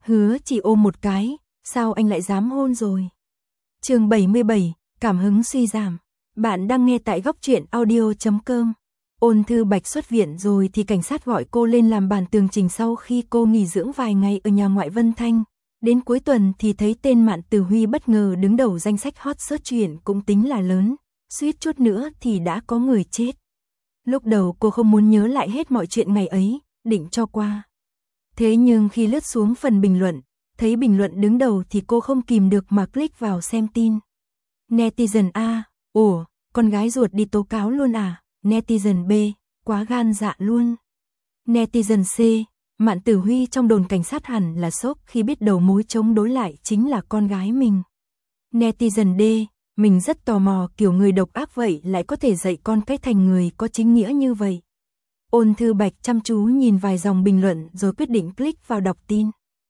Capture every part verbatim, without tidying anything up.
Hứa Chỉ ôm một cái, sao anh lại dám hôn rồi? Chương bảy mươi bảy, cảm hứng suy giảm. Bạn đang nghe tại góc truyện audio chấm com. Ôn Thư Bạch xuất viện rồi thì cảnh sát gọi cô lên làm bản tường trình sau khi cô nghỉ dưỡng vài ngày ở nhà ngoại Vân Thanh. Đến cuối tuần thì thấy tên Mạn Tử Huy bất ngờ đứng đầu danh sách hot search, chuyện cũng tính là lớn, suýt chút nữa thì đã có người chết. Lúc đầu cô không muốn nhớ lại hết mọi chuyện ngày ấy, định cho qua. Thế nhưng khi lướt xuống phần bình luận, thấy bình luận đứng đầu thì cô không kìm được mà click vào xem tin. Netizen A, ủa, con gái ruột đi tố cáo luôn à? Netizen B, quá gan dạ luôn. Netizen C, Mạn Tử Huy trong đồn cảnh sát hẳn là sốc khi biết đầu mối chống đối lại chính là con gái mình. Netizen D, mình rất tò mò kiểu người độc ác vậy lại có thể dạy con cách thành người có chính nghĩa như vậy. Ôn Thư Bạch chăm chú nhìn vài dòng bình luận rồi quyết định click vào đọc tin.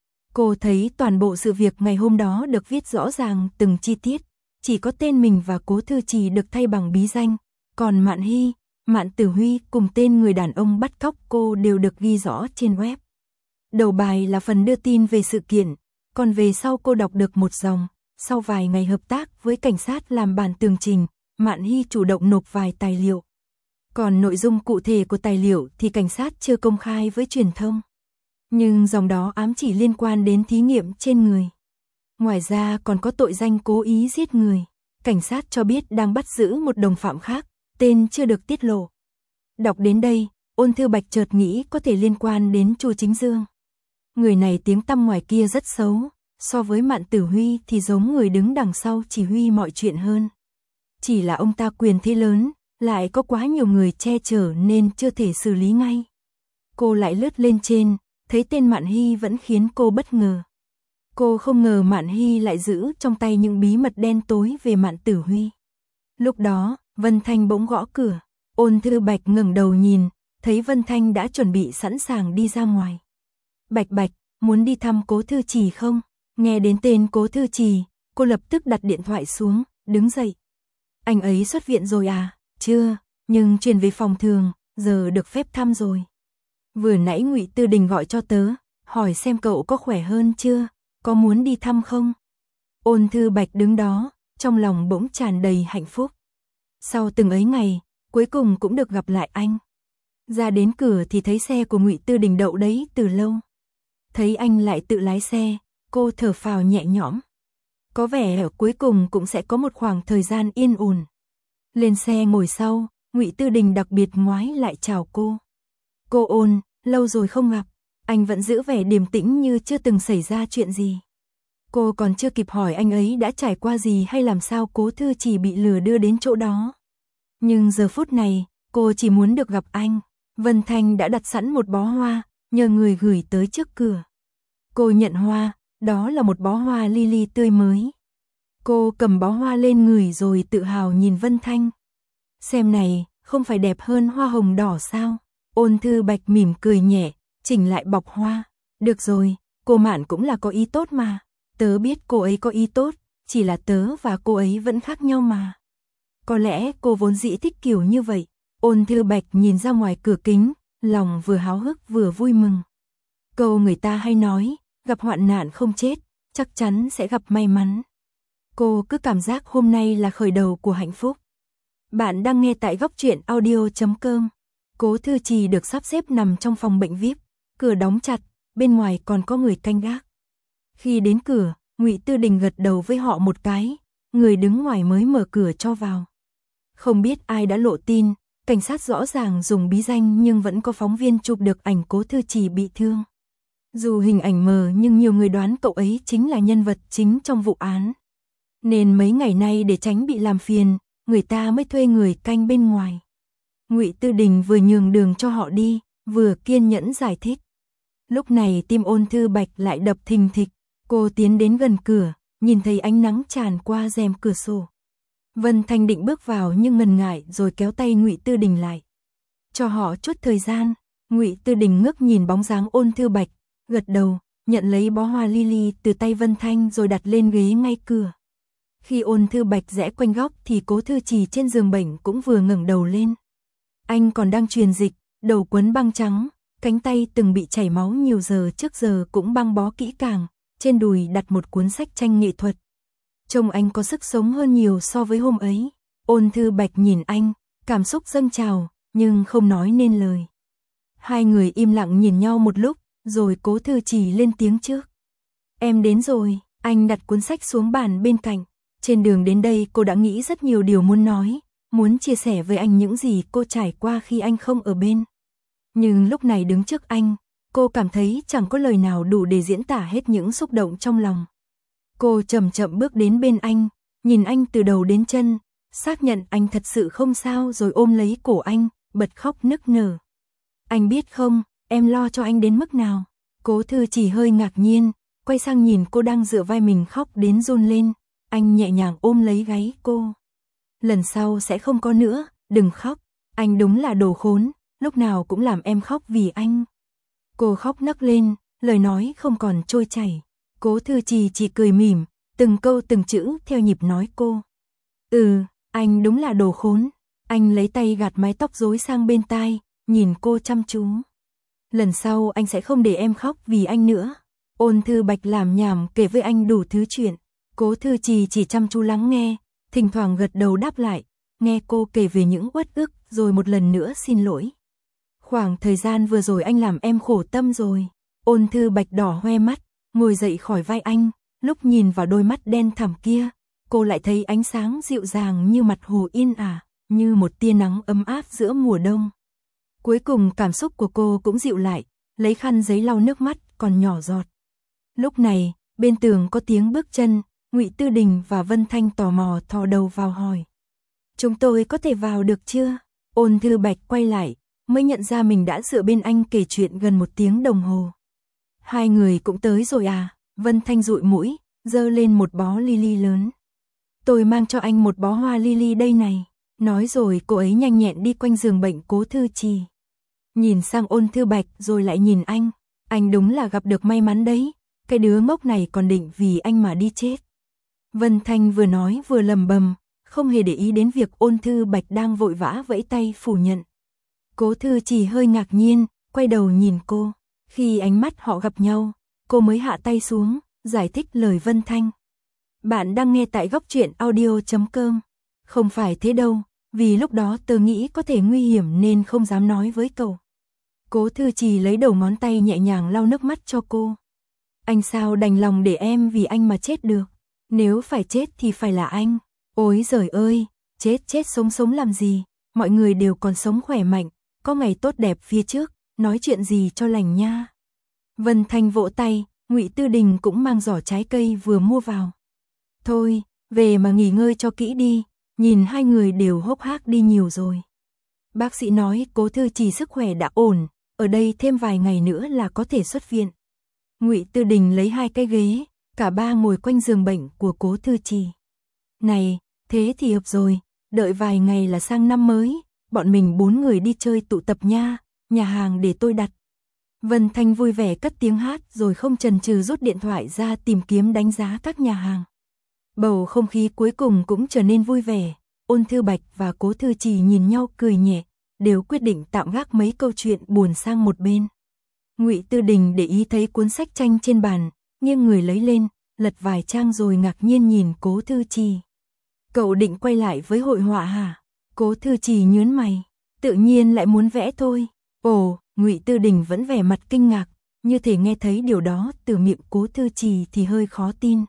Cô thấy toàn bộ sự việc ngày hôm đó được viết rõ ràng từng chi tiết, chỉ có tên mình và Cố Thư Trì được thay bằng bí danh, còn Mạn Hy, Mạn Tử Huy cùng tên người đàn ông bắt cóc cô đều được ghi rõ trên web. Đầu bài là phần đưa tin về sự kiện, còn về sau cô đọc được một dòng, sau vài ngày hợp tác với cảnh sát làm bản tường trình, Mạn Hy chủ động nộp vài tài liệu. Còn nội dung cụ thể của tài liệu thì cảnh sát chưa công khai với truyền thông. Nhưng dòng đó ám chỉ liên quan đến thí nghiệm trên người. Ngoài ra còn có tội danh cố ý giết người. Cảnh sát cho biết đang bắt giữ một đồng phạm khác, tên chưa được tiết lộ. Đọc đến đây, Ôn Thư Bạch chợt nghĩ có thể liên quan đến Chu Chính Dương. Người này tiếng tăm ngoài kia rất xấu, so với Mạn Tử Huy thì giống người đứng đằng sau chỉ huy mọi chuyện hơn. Chỉ là ông ta quyền thế lớn, lại có quá nhiều người che chở nên chưa thể xử lý ngay. Cô lại lướt lên trên, thấy tên Mạn Hy vẫn khiến cô bất ngờ. Cô không ngờ Mạn Hy lại giữ trong tay những bí mật đen tối về Mạn Tử Huy. Lúc đó, Vân Thanh bỗng gõ cửa. Ôn Thư Bạch ngẩng đầu nhìn, thấy Vân Thanh đã chuẩn bị sẵn sàng đi ra ngoài. Bạch Bạch, muốn đi thăm Cố Thư Trì không? Nghe đến tên Cố Thư Trì, cô lập tức đặt điện thoại xuống, đứng dậy. Anh ấy xuất viện rồi à? Chưa, nhưng chuyển về phòng thường, giờ được phép thăm rồi. Vừa nãy Ngụy Tư Đình gọi cho tớ, hỏi xem cậu có khỏe hơn chưa, có muốn đi thăm không? Ôn Thư Bạch đứng đó, trong lòng bỗng tràn đầy hạnh phúc. Sau từng ấy ngày, cuối cùng cũng được gặp lại anh. Ra đến cửa thì thấy xe của Ngụy Tư Đình đậu đấy từ lâu. Thấy anh lại tự lái xe, cô thở phào nhẹ nhõm. Có vẻ ở cuối cùng cũng sẽ có một khoảng thời gian yên ổn. Lên xe ngồi sau, Ngụy Tư Đình đặc biệt ngoái lại chào cô. Cô Ôn, lâu rồi không gặp. Anh vẫn giữ vẻ điềm tĩnh như chưa từng xảy ra chuyện gì. Cô còn chưa kịp hỏi anh ấy đã trải qua gì hay làm sao Cố Thư Trì bị lừa đưa đến chỗ đó. Nhưng giờ phút này, cô chỉ muốn được gặp anh. Vân Thanh đã đặt sẵn một bó hoa, nhờ người gửi tới trước cửa. Cô nhận hoa, đó là một bó hoa lily tươi mới. Cô cầm bó hoa lên ngửi rồi tự hào nhìn Vân Thanh. Xem này, không phải đẹp hơn hoa hồng đỏ sao? Ôn Thư Bạch mỉm cười nhẹ, chỉnh lại bọc hoa. Được rồi, cô Mạn cũng là có ý tốt mà. Tớ biết cô ấy có ý tốt, chỉ là tớ và cô ấy vẫn khác nhau mà. Có lẽ cô vốn dĩ thích kiểu như vậy. Ôn Thư Bạch nhìn ra ngoài cửa kính, lòng vừa háo hức vừa vui mừng. Câu người ta hay nói, gặp hoạn nạn không chết, chắc chắn sẽ gặp may mắn. Cô cứ cảm giác hôm nay là khởi đầu của hạnh phúc. Bạn đang nghe tại góc truyện audio chấm com. Cố Thư Trì được sắp xếp nằm trong phòng bệnh vi ai pi, cửa đóng chặt, bên ngoài còn có người canh gác. Khi đến cửa, Ngụy Tư Đình gật đầu với họ một cái, người đứng ngoài mới mở cửa cho vào. Không biết ai đã lộ tin, cảnh sát rõ ràng dùng bí danh nhưng vẫn có phóng viên chụp được ảnh Cố Thư Trì bị thương. Dù hình ảnh mờ nhưng nhiều người đoán cậu ấy chính là nhân vật chính trong vụ án. Nên mấy ngày nay để tránh bị làm phiền, người ta mới thuê người canh bên ngoài. Ngụy Tư Đình vừa nhường đường cho họ đi, vừa kiên nhẫn giải thích. Lúc này tim Ôn Thư Bạch lại đập thình thịch, cô tiến đến gần cửa, nhìn thấy ánh nắng tràn qua rèm cửa sổ. Vân Thanh định bước vào nhưng ngần ngại rồi kéo tay Ngụy Tư Đình lại. Cho họ chút thời gian. Ngụy Tư Đình ngước nhìn bóng dáng Ôn Thư Bạch, gật đầu, nhận lấy bó hoa lily từ tay Vân Thanh rồi đặt lên ghế ngay cửa. Khi Ôn Thư Bạch rẽ quanh góc thì Cố Thư Trì trên giường bệnh cũng vừa ngẩng đầu lên. Anh còn đang truyền dịch, đầu quấn băng trắng, cánh tay từng bị chảy máu nhiều giờ trước giờ cũng băng bó kỹ càng, trên đùi đặt một cuốn sách tranh nghệ thuật. Trông anh có sức sống hơn nhiều so với hôm ấy. Ôn Thư Bạch nhìn anh, cảm xúc dâng trào, nhưng không nói nên lời. Hai người im lặng nhìn nhau một lúc, rồi Cố Thư Trì lên tiếng trước. Em đến rồi, anh đặt cuốn sách xuống bàn bên cạnh. Trên đường đến đây cô đã nghĩ rất nhiều điều muốn nói, muốn chia sẻ với anh những gì cô trải qua khi anh không ở bên. Nhưng lúc này đứng trước anh, cô cảm thấy chẳng có lời nào đủ để diễn tả hết những xúc động trong lòng. Cô chậm chậm bước đến bên anh, nhìn anh từ đầu đến chân, xác nhận anh thật sự không sao rồi ôm lấy cổ anh, bật khóc nức nở. Anh biết không, em lo cho anh đến mức nào. Cố Thư chỉ hơi ngạc nhiên, quay sang nhìn cô đang dựa vai mình khóc đến run lên. Anh nhẹ nhàng ôm lấy gáy cô. Lần sau sẽ không có nữa, đừng khóc. Anh đúng là đồ khốn, lúc nào cũng làm em khóc vì anh. Cô khóc nấc lên, lời nói không còn trôi chảy. Cố Thư Trì chỉ cười mỉm, từng câu từng chữ theo nhịp nói cô. Ừ, anh đúng là đồ khốn. Anh lấy tay gạt mái tóc rối sang bên tai, nhìn cô chăm chú. Lần sau anh sẽ không để em khóc vì anh nữa. Ôn Thư Bạch làm nhảm kể với anh đủ thứ chuyện. Cố Thư Trì chỉ chăm chú lắng nghe, thỉnh thoảng gật đầu đáp lại, nghe cô kể về những uất ức rồi một lần nữa xin lỗi. Khoảng thời gian vừa rồi anh làm em khổ tâm rồi. Ôn Thư Bạch đỏ hoe mắt, ngồi dậy khỏi vai anh, lúc nhìn vào đôi mắt đen thẳm kia, cô lại thấy ánh sáng dịu dàng như mặt hồ yên ả, như một tia nắng ấm áp giữa mùa đông. Cuối cùng cảm xúc của cô cũng dịu lại, lấy khăn giấy lau nước mắt còn nhỏ giọt. Lúc này, bên tường có tiếng bước chân, Ngụy Tư Đình và Vân Thanh tò mò thò đầu vào hỏi. Chúng tôi có thể vào được chưa? Ôn Thư Bạch quay lại, mới nhận ra mình đã dựa bên anh kể chuyện gần một tiếng đồng hồ. Hai người cũng tới rồi à? Vân Thanh dụi mũi, giơ lên một bó lily lớn. Tôi mang cho anh một bó hoa lily đây này. Nói rồi cô ấy nhanh nhẹn đi quanh giường bệnh Cố Thư Trì. Nhìn sang Ôn Thư Bạch rồi lại nhìn anh. Anh đúng là gặp được may mắn đấy. Cái đứa ngốc này còn định vì anh mà đi chết. Vân Thanh vừa nói vừa lầm bầm, không hề để ý đến việc Ôn Thư Bạch đang vội vã vẫy tay phủ nhận. Cố Thư Trì hơi ngạc nhiên, quay đầu nhìn cô. Khi ánh mắt họ gặp nhau, cô mới hạ tay xuống, giải thích lời Vân Thanh. Bạn đang nghe tại góc truyện audio chấm com. Không phải thế đâu, vì lúc đó tớ nghĩ có thể nguy hiểm nên không dám nói với cậu. Cố Thư Trì lấy đầu ngón tay nhẹ nhàng lau nước mắt cho cô. Anh sao đành lòng để em vì anh mà chết được. Nếu phải chết thì phải là anh. Ôi giời ơi, chết chết sống sống làm gì. Mọi người đều còn sống khỏe mạnh, có ngày tốt đẹp phía trước, nói chuyện gì cho lành nha. Vân Thanh vỗ tay, Ngụy Tư Đình cũng mang giỏ trái cây vừa mua vào. Thôi, về mà nghỉ ngơi cho kỹ đi, nhìn hai người đều hốc hác đi nhiều rồi. Bác sĩ nói Cố Thư Trì sức khỏe đã ổn, ở đây thêm vài ngày nữa là có thể xuất viện. Ngụy Tư Đình lấy hai cái ghế, cả ba ngồi quanh giường bệnh của Cố Thư Trì. Này, thế thì hợp rồi, đợi vài ngày là sang năm mới, bọn mình bốn người đi chơi tụ tập nha, nhà hàng để tôi đặt. Vân Thanh vui vẻ cất tiếng hát rồi không chần chừ rút điện thoại ra tìm kiếm đánh giá các nhà hàng. Bầu không khí cuối cùng cũng trở nên vui vẻ, Ôn Thư Bạch và Cố Thư Trì nhìn nhau cười nhẹ, đều quyết định tạm gác mấy câu chuyện buồn sang một bên. Ngụy Tư Đình để ý thấy cuốn sách tranh trên bàn, nghiêng người lấy lên, lật vài trang rồi ngạc nhiên nhìn Cố Thư Trì. Cậu định quay lại với hội họa hả? Cố Thư Trì nhớn mày, tự nhiên lại muốn vẽ thôi. Ồ, Ngụy Tư Đình vẫn vẻ mặt kinh ngạc, như thể nghe thấy điều đó từ miệng Cố Thư Trì thì hơi khó tin.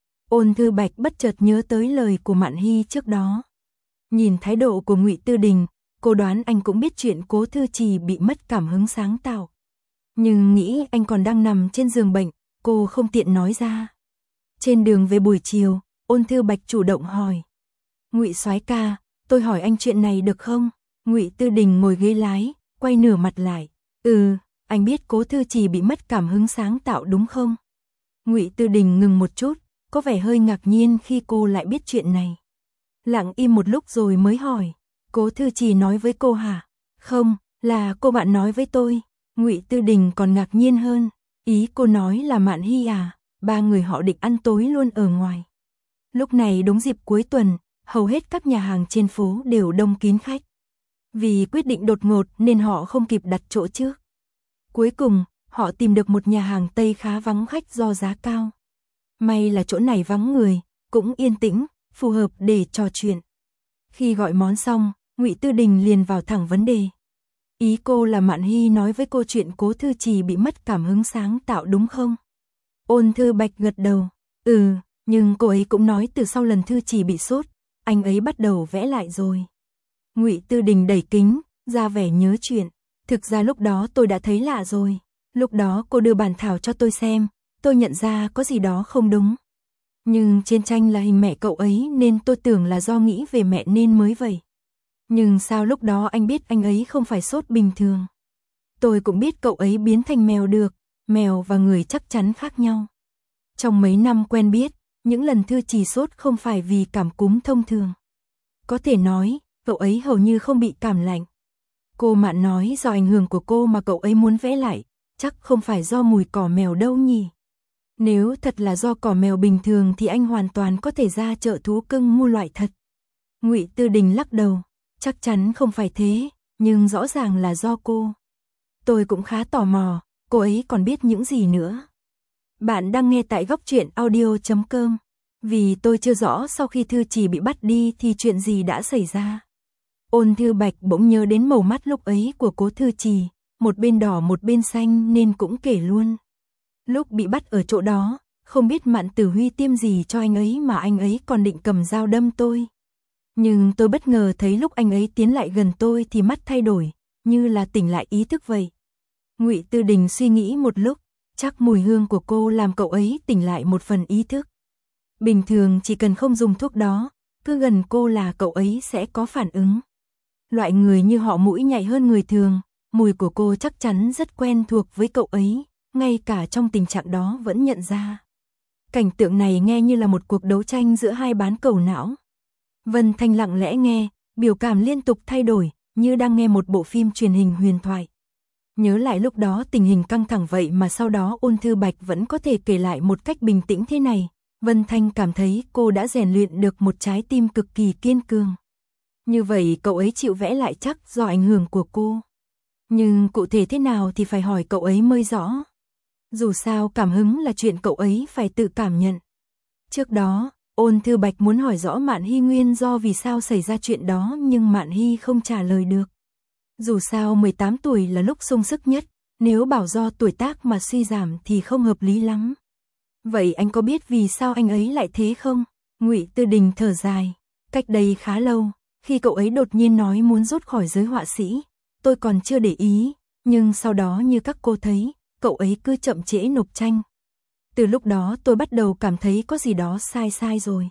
Ôn Thư Bạch bất chợt nhớ tới lời của Mạn Hy trước đó. Nhìn thái độ của Ngụy Tư Đình, cô đoán anh cũng biết chuyện Cố Thư Trì bị mất cảm hứng sáng tạo. Nhưng nghĩ anh còn đang nằm trên giường bệnh, cô không tiện nói ra. Trên đường về buổi chiều, Ôn Thư Bạch chủ động hỏi. Ngụy soái ca, tôi hỏi anh chuyện này được không? Ngụy Tư Đình ngồi ghế lái, quay nửa mặt lại. Ừ, anh biết Cố Thư Trì bị mất cảm hứng sáng tạo đúng không? Ngụy Tư Đình ngừng một chút, có vẻ hơi ngạc nhiên khi cô lại biết chuyện này. Lặng im một lúc rồi mới hỏi. Cố Thư Trì nói với cô hả? Không, là cô bạn nói với tôi. Ngụy Tư Đình còn ngạc nhiên hơn. Ý cô nói là Mạn Hy à? Ba người họ định ăn tối luôn ở ngoài. Lúc này đúng dịp cuối tuần, hầu hết các nhà hàng trên phố đều đông kín khách. Vì quyết định đột ngột nên họ không kịp đặt chỗ trước. Cuối cùng, họ tìm được một nhà hàng Tây khá vắng khách do giá cao. May là chỗ này vắng người, cũng yên tĩnh, phù hợp để trò chuyện. Khi gọi món xong, Ngụy Tư Đình liền vào thẳng vấn đề. Ý cô là Mạn Hy nói với cô chuyện Cố Thư Trì bị mất cảm hứng sáng tạo đúng không? Ôn Thư Bạch gật đầu. Ừ, nhưng cô ấy cũng nói từ sau lần Thư Trì bị sốt, anh ấy bắt đầu vẽ lại rồi. Ngụy Tư Đình đẩy kính, ra vẻ nhớ chuyện. Thực ra lúc đó tôi đã thấy lạ rồi. Lúc đó cô đưa bản thảo cho tôi xem, tôi nhận ra có gì đó không đúng. Nhưng trên tranh là hình mẹ cậu ấy nên tôi tưởng là do nghĩ về mẹ nên mới vậy. Nhưng sao lúc đó anh biết anh ấy không phải sốt bình thường? Tôi cũng biết cậu ấy biến thành mèo được, mèo và người chắc chắn khác nhau. Trong mấy năm quen biết, những lần Thư Trì sốt không phải vì cảm cúm thông thường. Có thể nói, cậu ấy hầu như không bị cảm lạnh. Cô Mạn nói do ảnh hưởng của cô mà cậu ấy muốn vẽ lại, chắc không phải do mùi cỏ mèo đâu nhỉ. Nếu thật là do cỏ mèo bình thường thì anh hoàn toàn có thể ra chợ thú cưng mua loại thật. Ngụy Tư Đình lắc đầu, chắc chắn không phải thế, nhưng rõ ràng là do cô. Tôi cũng khá tò mò, cô ấy còn biết những gì nữa. Bạn đang nghe tại góc truyện audio chấm com. Vì tôi chưa rõ sau khi Thư Trì bị bắt đi thì chuyện gì đã xảy ra. Ôn Thư Bạch bỗng nhớ đến màu mắt lúc ấy của Cố Thư Trì, một bên đỏ một bên xanh nên cũng kể luôn. Lúc bị bắt ở chỗ đó, không biết Mạn Tử Huy tiêm gì cho anh ấy mà anh ấy còn định cầm dao đâm tôi. Nhưng tôi bất ngờ thấy lúc anh ấy tiến lại gần tôi thì mắt thay đổi, như là tỉnh lại ý thức vậy. Ngụy Tư Đình suy nghĩ một lúc, chắc mùi hương của cô làm cậu ấy tỉnh lại một phần ý thức. Bình thường chỉ cần không dùng thuốc đó, cứ gần cô là cậu ấy sẽ có phản ứng. Loại người như họ mũi nhạy hơn người thường, mùi của cô chắc chắn rất quen thuộc với cậu ấy, ngay cả trong tình trạng đó vẫn nhận ra. Cảnh tượng này nghe như là một cuộc đấu tranh giữa hai bán cầu não. Vân Thanh lặng lẽ nghe, biểu cảm liên tục thay đổi, như đang nghe một bộ phim truyền hình huyền thoại. Nhớ lại lúc đó tình hình căng thẳng vậy mà sau đó Ôn Thư Bạch vẫn có thể kể lại một cách bình tĩnh thế này. Vân Thanh cảm thấy cô đã rèn luyện được một trái tim cực kỳ kiên cường. Như vậy cậu ấy chịu vẽ lại chắc do ảnh hưởng của cô. Nhưng cụ thể thế nào thì phải hỏi cậu ấy mới rõ. Dù sao cảm hứng là chuyện cậu ấy phải tự cảm nhận. Trước đó, Ôn Thư Bạch muốn hỏi rõ Mạn Hy nguyên do vì sao xảy ra chuyện đó nhưng Mạn Hy không trả lời được. Dù sao mười tám tuổi là lúc sung sức nhất, nếu bảo do tuổi tác mà suy giảm thì không hợp lý lắm. Vậy anh có biết vì sao anh ấy lại thế không? Ngụy Tư Đình thở dài. Cách đây khá lâu, khi cậu ấy đột nhiên nói muốn rút khỏi giới họa sĩ, tôi còn chưa để ý, nhưng sau đó như các cô thấy, cậu ấy cứ chậm trễ nộp tranh. Từ lúc đó tôi bắt đầu cảm thấy có gì đó sai sai rồi.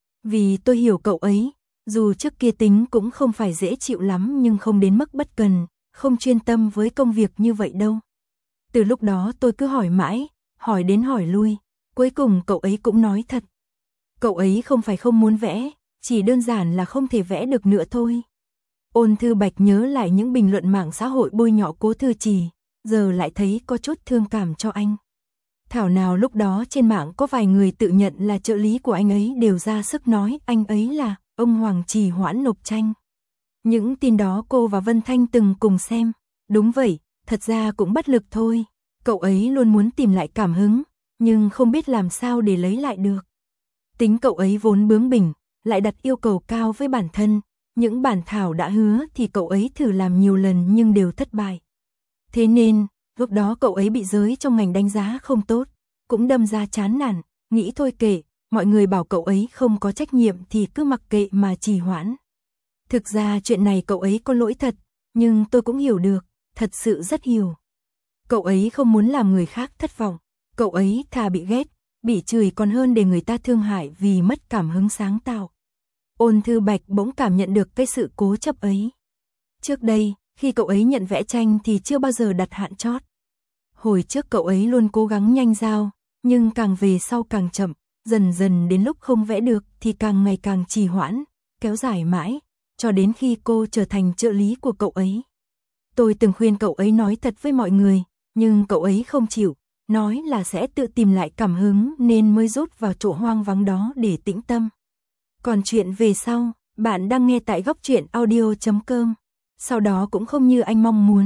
Vì tôi hiểu cậu ấy, dù trước kia tính cũng không phải dễ chịu lắm nhưng không đến mức bất cần, không chuyên tâm với công việc như vậy đâu. Từ lúc đó tôi cứ hỏi mãi, hỏi đến hỏi lui, cuối cùng cậu ấy cũng nói thật. Cậu ấy không phải không muốn vẽ, chỉ đơn giản là không thể vẽ được nữa thôi. Ôn Thư Bạch nhớ lại những bình luận mạng xã hội bôi nhọ Cố Thư Trì, giờ lại thấy có chút thương cảm cho anh. Thảo nào lúc đó trên mạng có vài người tự nhận là trợ lý của anh ấy đều ra sức nói anh ấy là ông Hoàng trì hoãn nộp tranh. Những tin đó cô và Vân Thanh từng cùng xem. Đúng vậy, thật ra cũng bất lực thôi. Cậu ấy luôn muốn tìm lại cảm hứng, nhưng không biết làm sao để lấy lại được. Tính cậu ấy vốn bướng bỉnh, lại đặt yêu cầu cao với bản thân. Những bản thảo đã hứa thì cậu ấy thử làm nhiều lần nhưng đều thất bại. Thế nên, lúc đó cậu ấy bị giới trong ngành đánh giá không tốt, cũng đâm ra chán nản, nghĩ thôi kệ, mọi người bảo cậu ấy không có trách nhiệm thì cứ mặc kệ mà trì hoãn. Thực ra chuyện này cậu ấy có lỗi thật, nhưng tôi cũng hiểu được, thật sự rất hiểu. Cậu ấy không muốn làm người khác thất vọng, cậu ấy thà bị ghét, bị chửi còn hơn để người ta thương hại vì mất cảm hứng sáng tạo. Ôn Thư Bạch bỗng cảm nhận được cái sự cố chấp ấy. Trước đây, khi cậu ấy nhận vẽ tranh thì chưa bao giờ đặt hạn chót. Hồi trước cậu ấy luôn cố gắng nhanh giao, nhưng càng về sau càng chậm, dần dần đến lúc không vẽ được thì càng ngày càng trì hoãn, kéo dài mãi, cho đến khi cô trở thành trợ lý của cậu ấy. Tôi từng khuyên cậu ấy nói thật với mọi người, nhưng cậu ấy không chịu, nói là sẽ tự tìm lại cảm hứng nên mới rút vào chỗ hoang vắng đó để tĩnh tâm. Còn chuyện về sau, bạn đang nghe tại góc truyện audio chấm com. Sau đó cũng không như anh mong muốn,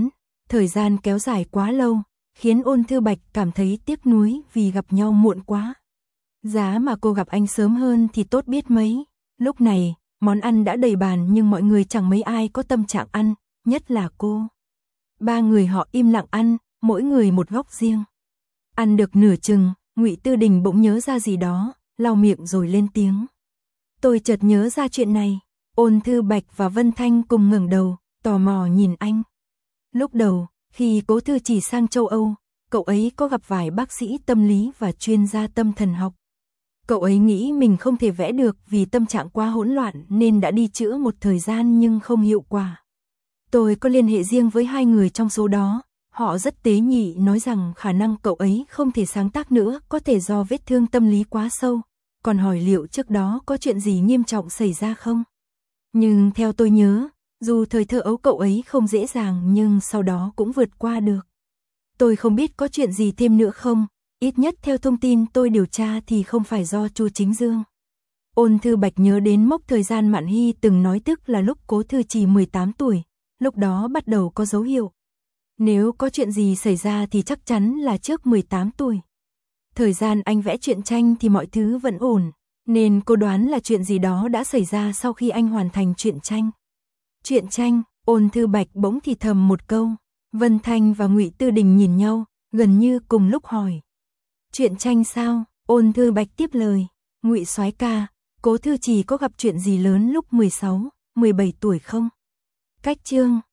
Thời gian kéo dài quá lâu, khiến Ôn Thư Bạch cảm thấy tiếc nuối vì gặp nhau muộn quá. Giá mà cô gặp anh sớm hơn thì tốt biết mấy. Lúc này, món ăn đã đầy bàn nhưng mọi người chẳng mấy ai có tâm trạng ăn, nhất là cô. Ba người họ im lặng ăn, mỗi người một góc riêng. Ăn được nửa chừng, Ngụy Tư Đình bỗng nhớ ra gì đó, lau miệng rồi lên tiếng. Tôi chợt nhớ ra chuyện này. Ôn Thư Bạch và Vân Thanh cùng ngẩng đầu, tò mò nhìn anh. Lúc đầu, khi Cố Thư Chỉ sang châu Âu, cậu ấy có gặp vài bác sĩ tâm lý và chuyên gia tâm thần học. Cậu ấy nghĩ mình không thể vẽ được vì tâm trạng quá hỗn loạn nên đã đi chữa một thời gian nhưng không hiệu quả. Tôi có liên hệ riêng với hai người trong số đó, họ rất tế nhị nói rằng khả năng cậu ấy không thể sáng tác nữa có thể do vết thương tâm lý quá sâu, còn hỏi liệu trước đó có chuyện gì nghiêm trọng xảy ra không. Nhưng theo tôi nhớ, dù thời thơ ấu cậu ấy không dễ dàng nhưng sau đó cũng vượt qua được. Tôi không biết có chuyện gì thêm nữa không, ít nhất theo thông tin tôi điều tra thì không phải do Chu Chính Dương. Ôn Thư Bạch nhớ đến mốc thời gian Mạn Hy từng nói tức là lúc Cố Thư Chỉ mười tám tuổi, lúc đó bắt đầu có dấu hiệu. Nếu có chuyện gì xảy ra thì chắc chắn là trước mười tám tuổi. Thời gian anh vẽ truyện tranh thì mọi thứ vẫn ổn, nên cô đoán là chuyện gì đó đã xảy ra sau khi anh hoàn thành truyện tranh. Truyện tranh, Ôn Thư Bạch bỗng thì thầm một câu. Vân Thanh và Ngụy Tư Đình nhìn nhau, gần như cùng lúc hỏi. Truyện tranh sao? Ôn Thư Bạch tiếp lời. Ngụy soái ca, Cố Thư Chỉ có gặp chuyện gì lớn lúc mười sáu, mười bảy tuổi không? Cách chương